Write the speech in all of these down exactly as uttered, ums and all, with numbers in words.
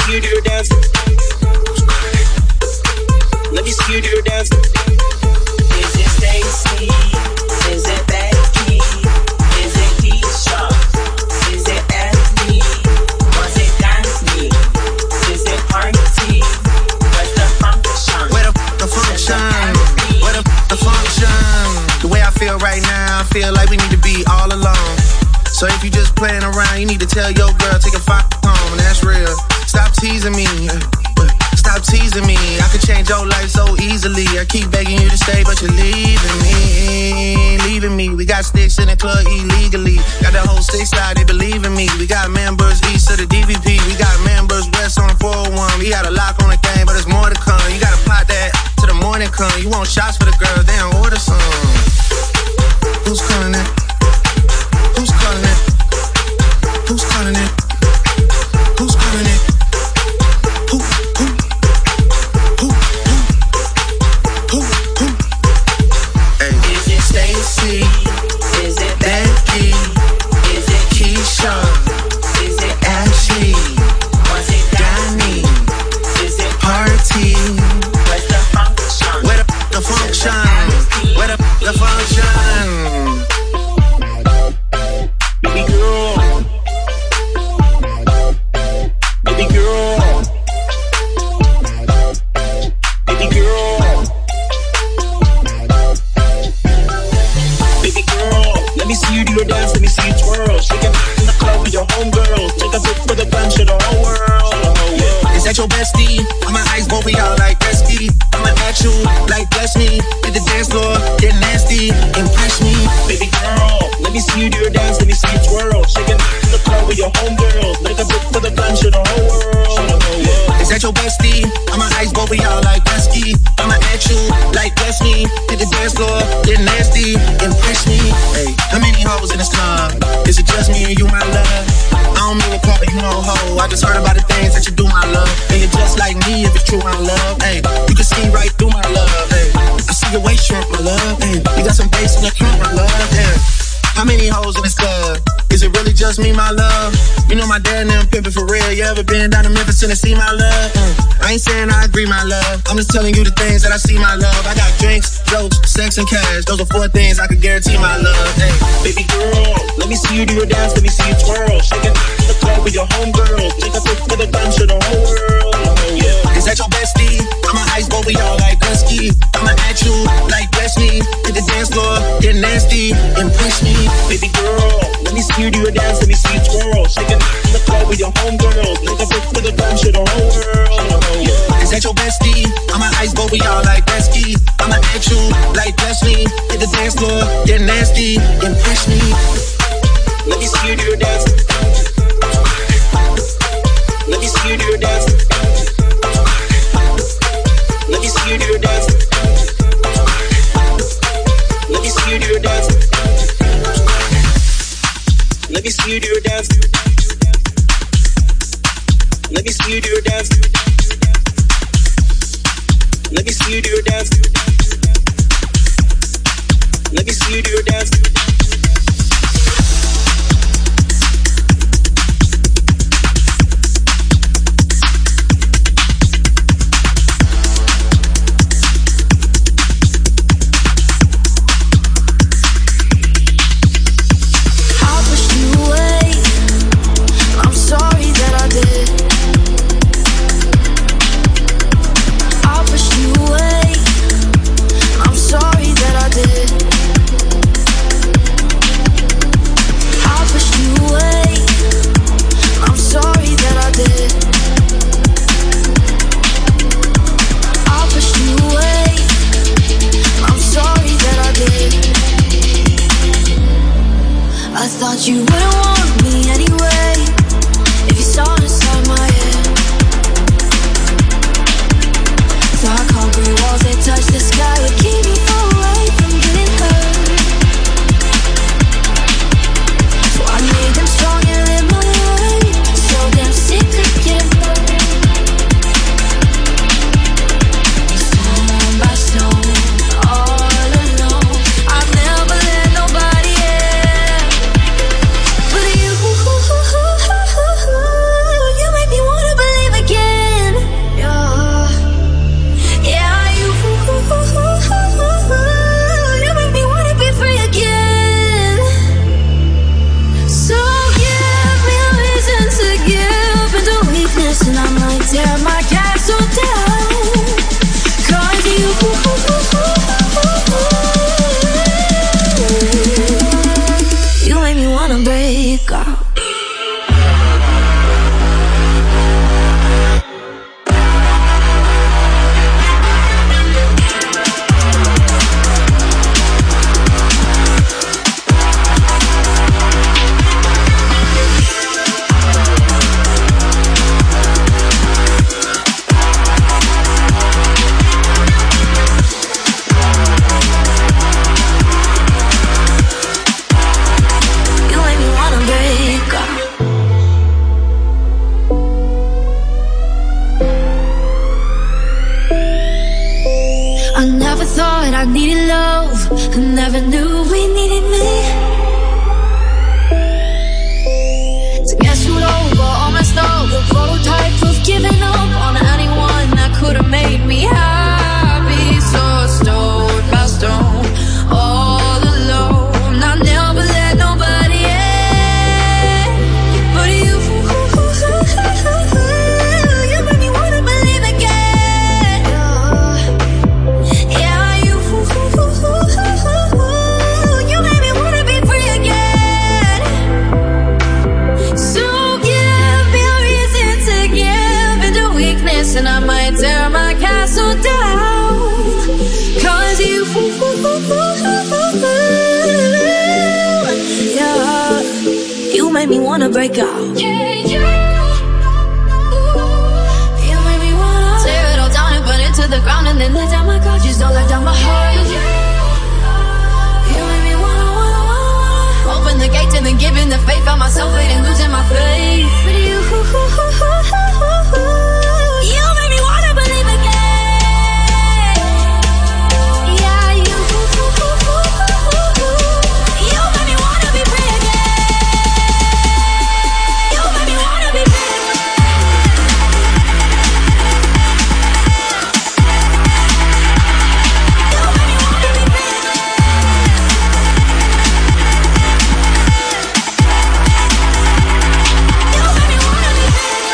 see you do your dance. Let me see you do your dance. Is it Stacy? Is it Becky? Is it Keisha? Is it Anthony? Was it Daphne? Is it Party? Where's the function? Where the f- the function? Where the f- the function? The way I feel right now, I feel like we need to be all alone. So if you just playing around, you need to tell your girl, take a fuck home, and that's real. Stop teasing me. Stop teasing me. I could change your life so easily. I keep begging you to stay, but you're leaving me. Leaving me. We got sticks in the club illegally. Got the whole six side, they believe in me. We got members east of the D V P. We got members west on the four oh one. We got a lock on the game, but there's more to come. You gotta pot that to the morning come. You want shots for the girls, they don't order some. Who's calling that? Who's calling it? Who's calling it? Who's calling it? Who, who, who, who, who, who? Hey. Is it Stacy? Is it Becky? Is it Keisha? Is it Ashley? Was it Danny? Is it Party? Where's the function? Where the, the function? Where the, the function? Baby girl. Baby girl. Baby girl. Baby girl. Let me see you do your dance, let me see you twirl. Shake it in the club with your homegirls. Take a pic for the gun, show the whole world. The whole world. Is that your bestie? I'ma ice both of y'all like Gretzky. I'ma at you like bless me. Hit the dance floor, get nasty, impress me. Baby girl, let me see you do your dance, let me see you twirl. Shake it in the club with your homegirls. Take a pic for the gun, show the whole world. Show the whole world. Is that your bestie? I'ma ice both of y'all like Gretzky. I'ma at you like bless me. Hit the dance floor, get nasty, impress me. Hey, how many hoes in this club? Is it just me and you, my love? I don't mean to call you no hoe. I just heard about the things that you do, my love. And you're just like me if it's true, my love. Hey, you can see right through my love. Hey, I see your waist shrink, my love. Hey, you got some bass in the front, my love. Yeah. How many hoes in this club? Is it really just me, my love? You know my dad and them pimpin' for real. You ever been down to Memphis, Tennessee, my love? Mm. I ain't saying I agree, my love. I'm just telling you the things that I see, my love. I got drinks, jokes, sex, and cash. Those are four things I could guarantee, my love. Hey. Baby girl, let me see you do your dance, let me see you twirl. Shake it in the club with your homegirls. Take a pic for the gun, show the whole world. The whole world. Is that your bestie? I'ma ice both of y'all like Gretzky. I'ma at you like bless me. Hit the dance floor, get nasty, impress me. Baby girl, let me see you do your dance, let me see you twirl. Shake it in the club with your homegirls. Take a pic for the gun, show the whole world. The whole world. Is that your bestie? I'ma ice both of y'all like Gretzky. I'ma at you like bless me. Hit the dance floor, get nasty, impress me. Let me see you do your dance. Let me see you do your dance. Let me see you do your dance. Let me see you do your dance. Let me see you do your dance. Let me see you do your dance. Let me see you do your dance. Let me see you do your dance. Sorry that I did. thought I needed love, I never knew we needed me. So guess who's over, all messed up, the prototype of giving up on anyone that could have made me happy. So stone by stone, all alone, I never let nobody in but you. You made me wanna believe again. Yeah, you. You made me wanna be free again. So give me a reason to give into weakness, and I might tear my castle down. Cause you, yeah, you made me wanna break out. Yeah, you, you made me wanna tear it all down and burn it to the ground, and then let down my guard. Just don't let down my heart. You made me wanna, wanna, wanna open the gates and then giving the faith. Found myself waiting, losing my faith. But you, you made me wanna believe again. Yeah, you, you made me wanna be free again. You made me wanna be free again. You made me wanna be free again. You made me wanna be free again.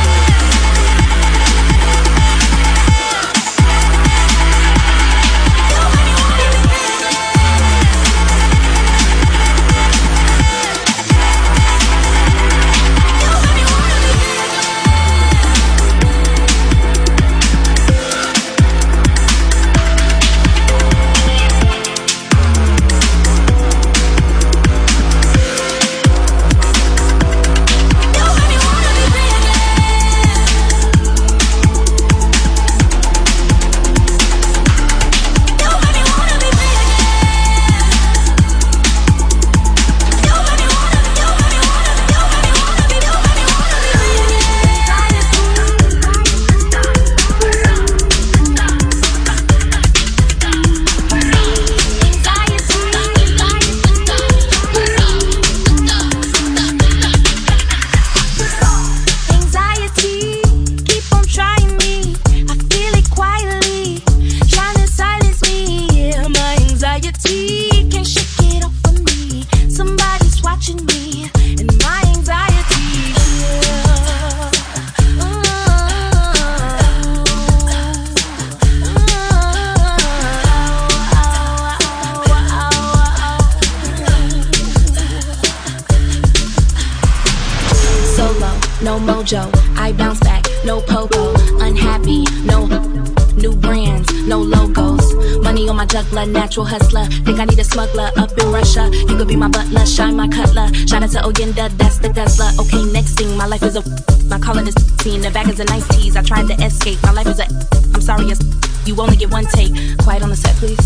No mojo, I bounce back, no popo. Unhappy, no new brands, no logos. Money on my juggler, natural hustler. Think I need a smuggler up in Russia. You could be my butler, shine my cutler. Shout out to Oyenda, that's the guzzler. Okay, next thing, my life is a my calling is scene. The bag is a nice tease. I tried to escape. My life is a I'm sorry, you only get one take. Quiet on the set, please.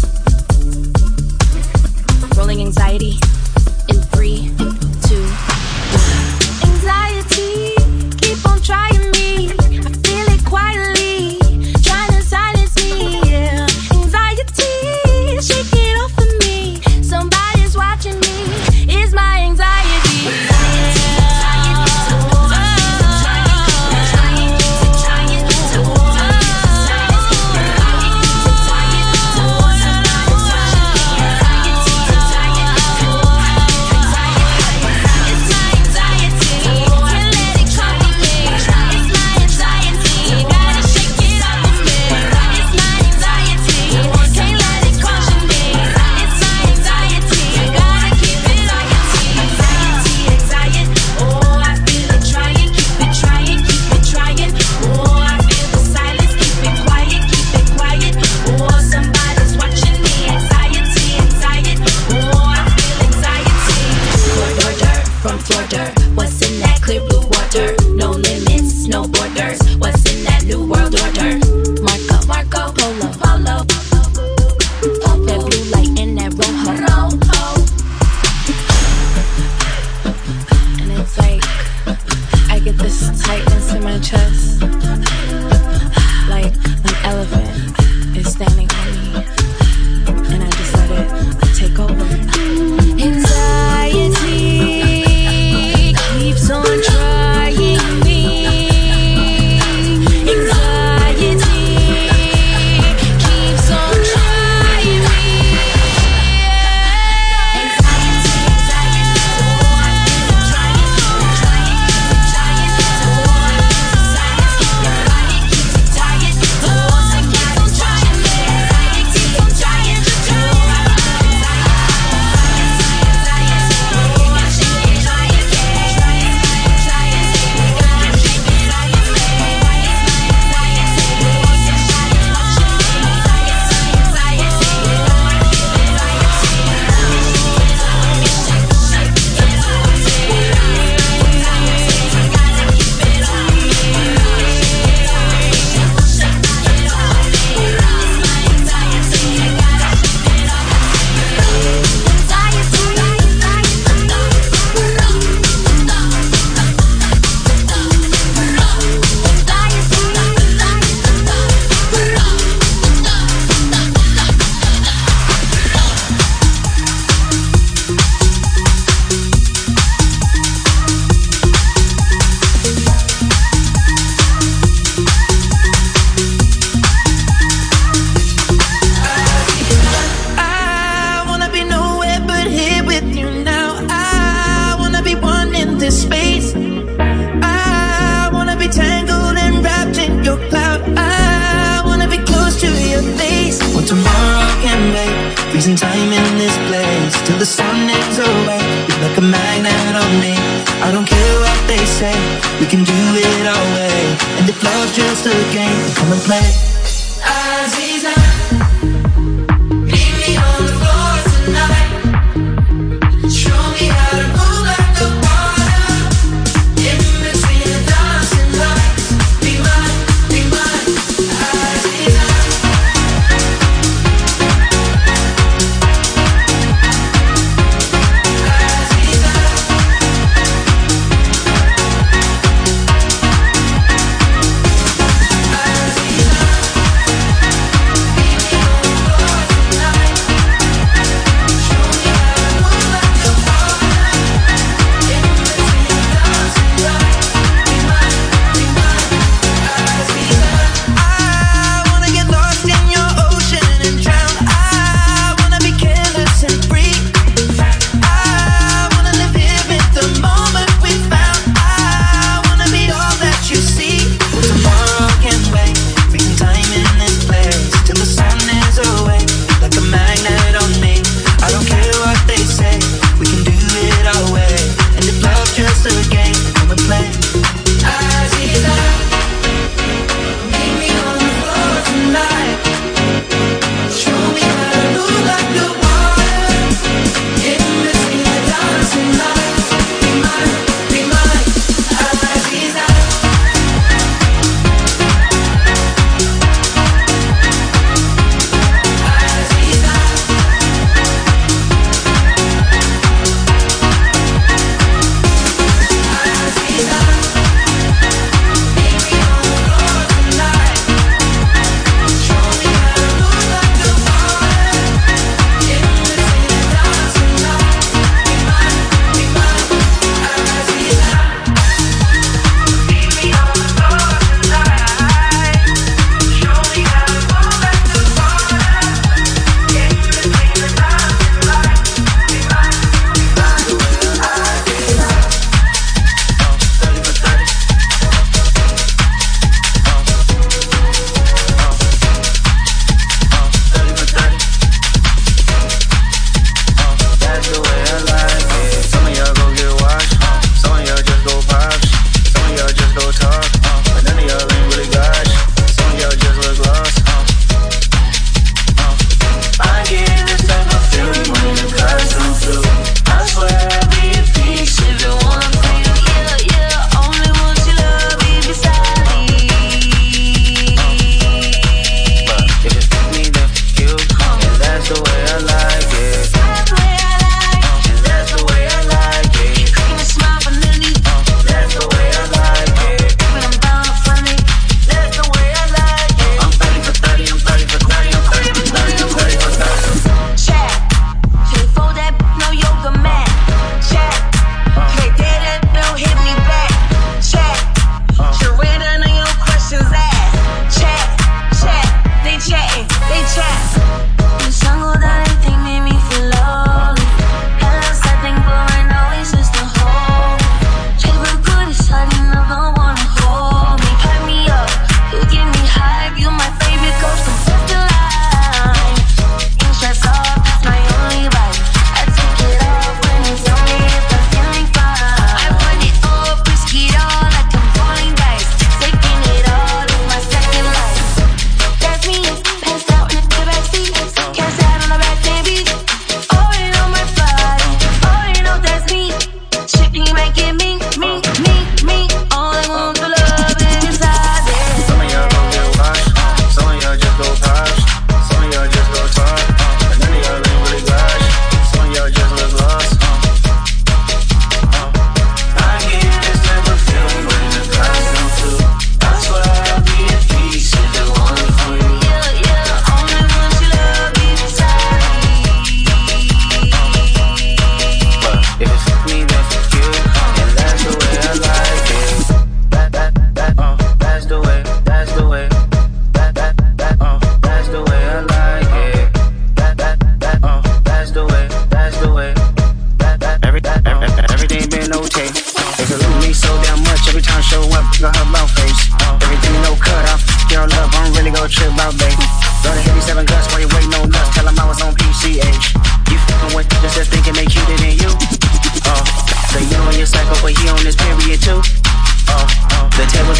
Rolling anxiety in three, two. Anxiety, keep on trying me. I feel it quietly, trying to silence me. Yeah. Anxiety, shake it off of me. Somebody's watching me. It's my anxiety. What's in that clear blue water? No limits, no borders. What's in that new world order? Marco, Marco, Polo, Polo. That blue light in that rojo. And it's like I get this tightness in my chest, like an elephant is standing on me. Freezing time in this place till the sun is away. You're like a magnet on me. I don't care what they say, we can do it our way. And if love's just a game, come and play. Aziza, meet me on the floor tonight. Show me how to move like the water in between the dancing lights. Be mine, be mine, Aziza. Aziza.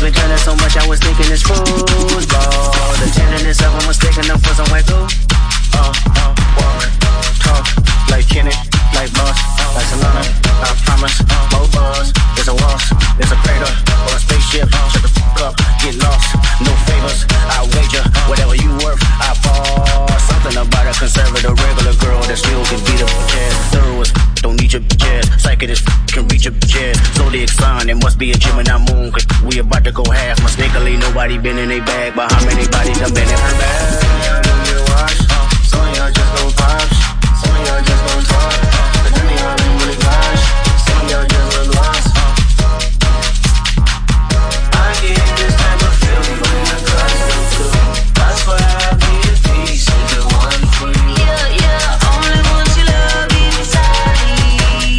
been turning so much, I was thinking it's football. The tenderness of them was taking them for some way through. Uh, uh, walk, talk, like Kenny, like Boss, like Solana. I promise, more buzz. There's a waltz, there's a crater, or a spaceship. Shut the fuck up, get lost, no favors. I wager, whatever you worth, I fall. Something about a conservative regular girl that still can beat up a jazz. Thorough as f- don't need your jazz. Psychic as f- can reach your jazz. Zodiac sign, it must be a Gemini moon, cause we about to go half. Mistakenly, nobody been in a bag, but how many bodies done been in her bag? Don't you watch? Some of y'all just gon' pops, some of y'all just gon' talk, but none of y'all ain't really gosh. Some of y'all just look lost. I get this type of feeling when I got you too. That's why I be at peace with the one for you. Yeah, yeah, only want your love inside me.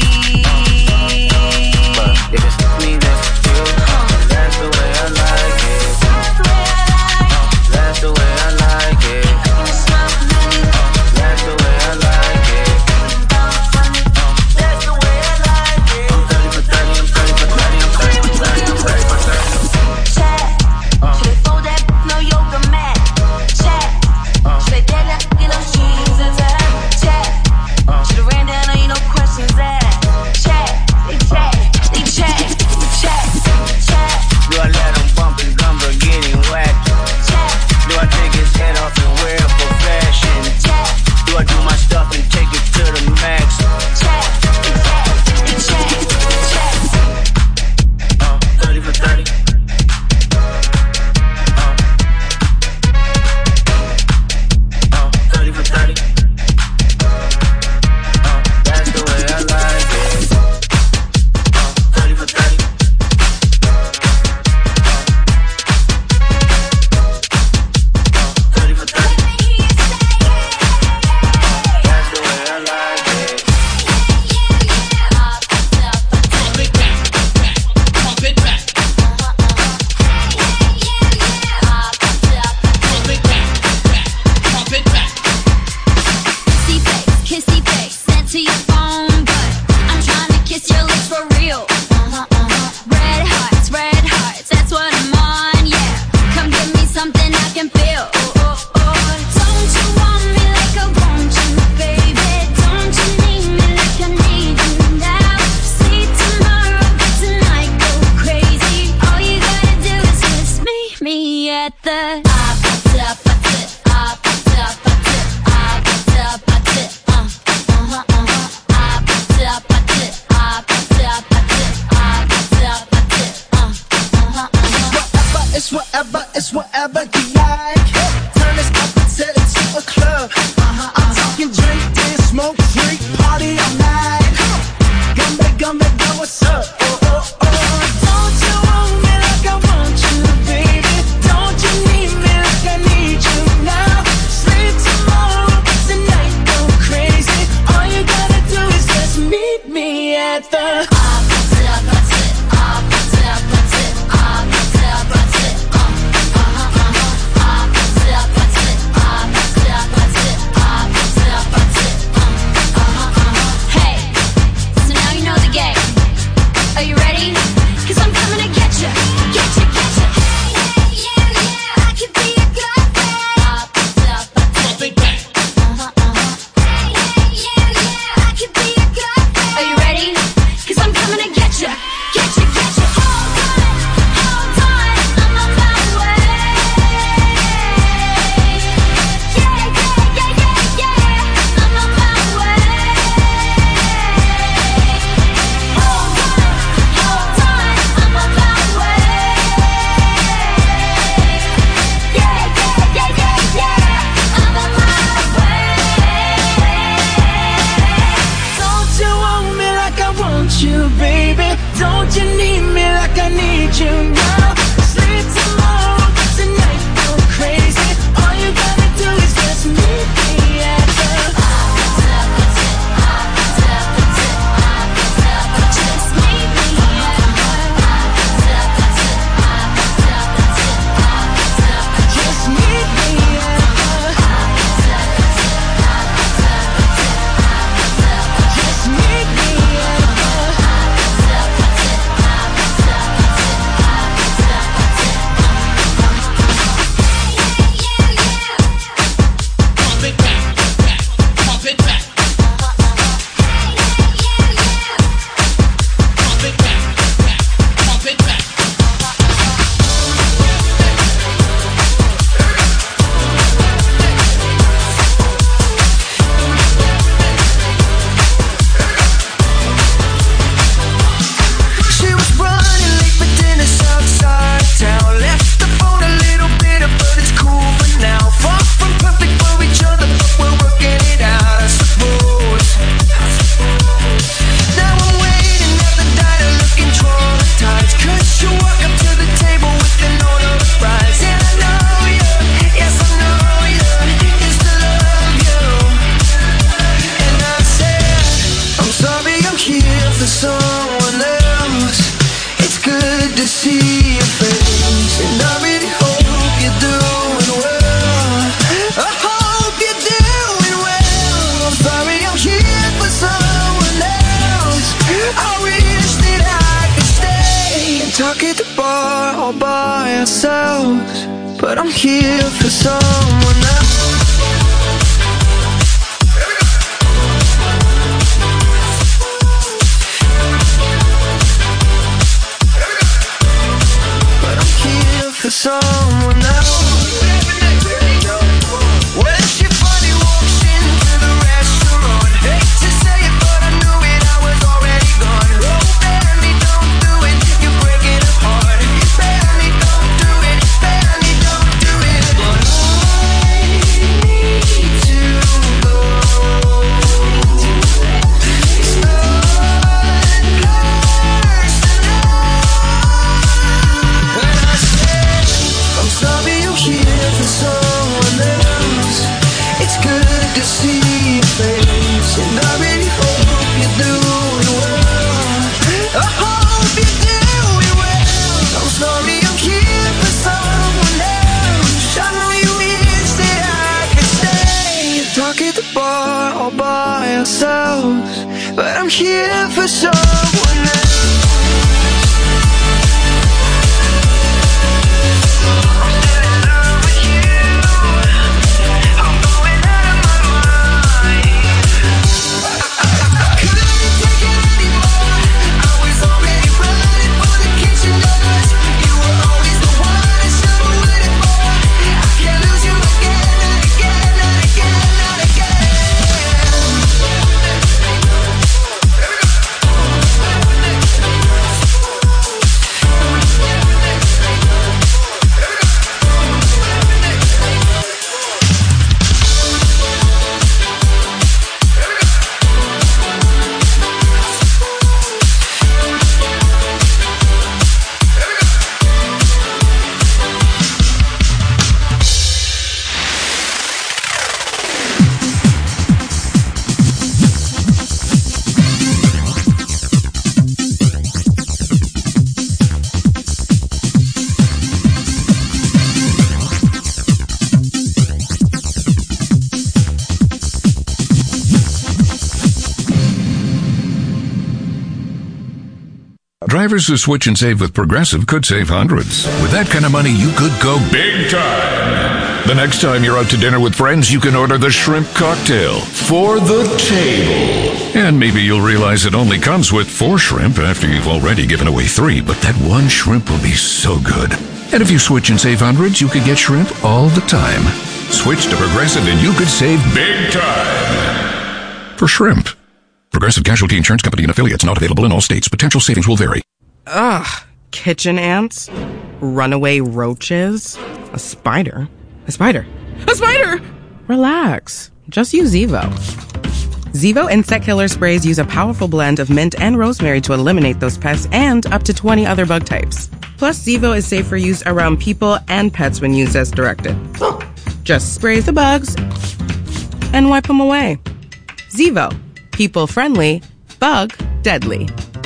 But if it's me, then you, that's the way I like it. That's the way I like it. That's the way I like it. That's the way I like it. I'm thirty for thirty, I'm thirty for thirty, I'm thirty for thirty, I'm thirty for thirty. Chat, should they fold that no yoga mat? Chat, should they get that get those jeans and that? Chat, should've ran down on you no questions asked. Chat, they chat, they chat, chat, chat. Do I let him bump his gum for getting whacked? Chat, Do I take his head off and wear it for fashion? chat, Do I do my stuff and take it to the max? chat, they chat, they chat, chat. Uh, thirty for thirty. Uh, uh, thirty for thirty. Uh, that's the way I like it. Uh, thirty for thirty. thirty for thirty. That's the way I like it. Pump it back, pump it back. Kissy face, kissy face, sent to your phone, but I'm trying to kiss your lips for real. Uh-huh, uh-huh. Red hearts, red hearts, that's what I'm on, yeah. Come give me something I can feel. Oh, oh, oh. Don't you want me like I want you, baby? Don't you need me like I need you now? See tomorrow, but tonight go crazy. All you gotta do is just meet me at the Whatever, it's whatever, it's whatever you like. Turn this up and set it to a club. I'm talking drink, dance, smoke, freak, party all night. Gumbe, gumbe, go, what's up? Oh, oh, oh. Don't you want me like I want you, baby? Don't you need me like I need you now? Sleep tomorrow, but tonight go crazy. All you gotta do is just meet me at the all by ourselves, but I'm here for someone else. But I'm here for someone else. When she finally walks into the restaurant, hate to say it, but I knew it, I was already gone. Oh, baby, don't do it, you're breaking it apart. Baby, don't do it, baby, don't do it. But I need to go. It's not personal. When I said, I'm sorry you're here for someone else, it's good to see your face, and I really hope you're doing well. I hope you're doing well. I'm sorry I'm here for someone else. I know you wish that I could stay, talk at the bar all by ourselves, but I'm here for someone else. Drivers who switch and save with Progressive could save hundreds. With that kind of money, you could go big time. The next time you're out to dinner with friends, you can order the shrimp cocktail for the table. And maybe you'll realize it only comes with four shrimp after you've already given away three, but that one shrimp will be so good. And if you switch and save hundreds, you could get shrimp all the time. Switch to Progressive and you could save big time. For shrimp. Progressive Casualty Insurance Company and affiliates, not available in all states. Potential savings will vary. Ugh. Kitchen ants? Runaway roaches? A spider? A spider? A spider! Relax. Just use Zevo. Zevo insect killer sprays use a powerful blend of mint and rosemary to eliminate those pests and up to twenty other bug types. Plus, Zevo is safe for use around people and pets when used as directed. Just spray the bugs and wipe them away. Zevo. People friendly, bug deadly.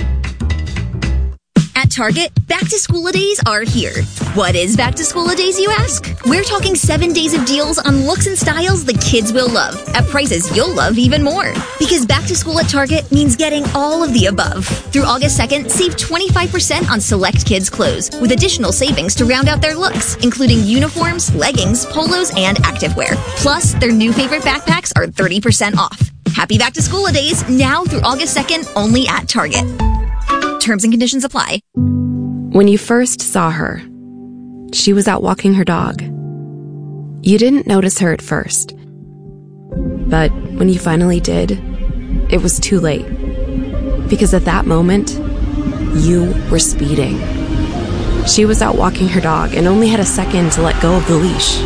At Target, back-to-school-a-days are here. What is back-to-school-a-days, you ask? We're talking seven days of deals on looks and styles the kids will love, at prices you'll love even more. Because back-to-school at Target means getting all of the above. Through August second, save twenty-five percent on select kids' clothes, with additional savings to round out their looks, including uniforms, leggings, polos, and activewear. Plus, their new favorite backpacks are thirty percent off. Happy back-to-school-a-days, now through August second, only at Target. Terms and conditions apply. When you first saw her, she was out walking her dog. You didn't notice her at first. But when you finally did, it was too late. Because at that moment, you were speeding. She was out walking her dog and only had a second to let go of the leash.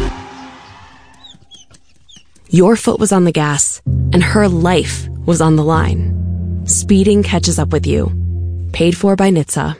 Your foot was on the gas, and her life was on the line. Speeding catches up with you. Paid for by N H T S A.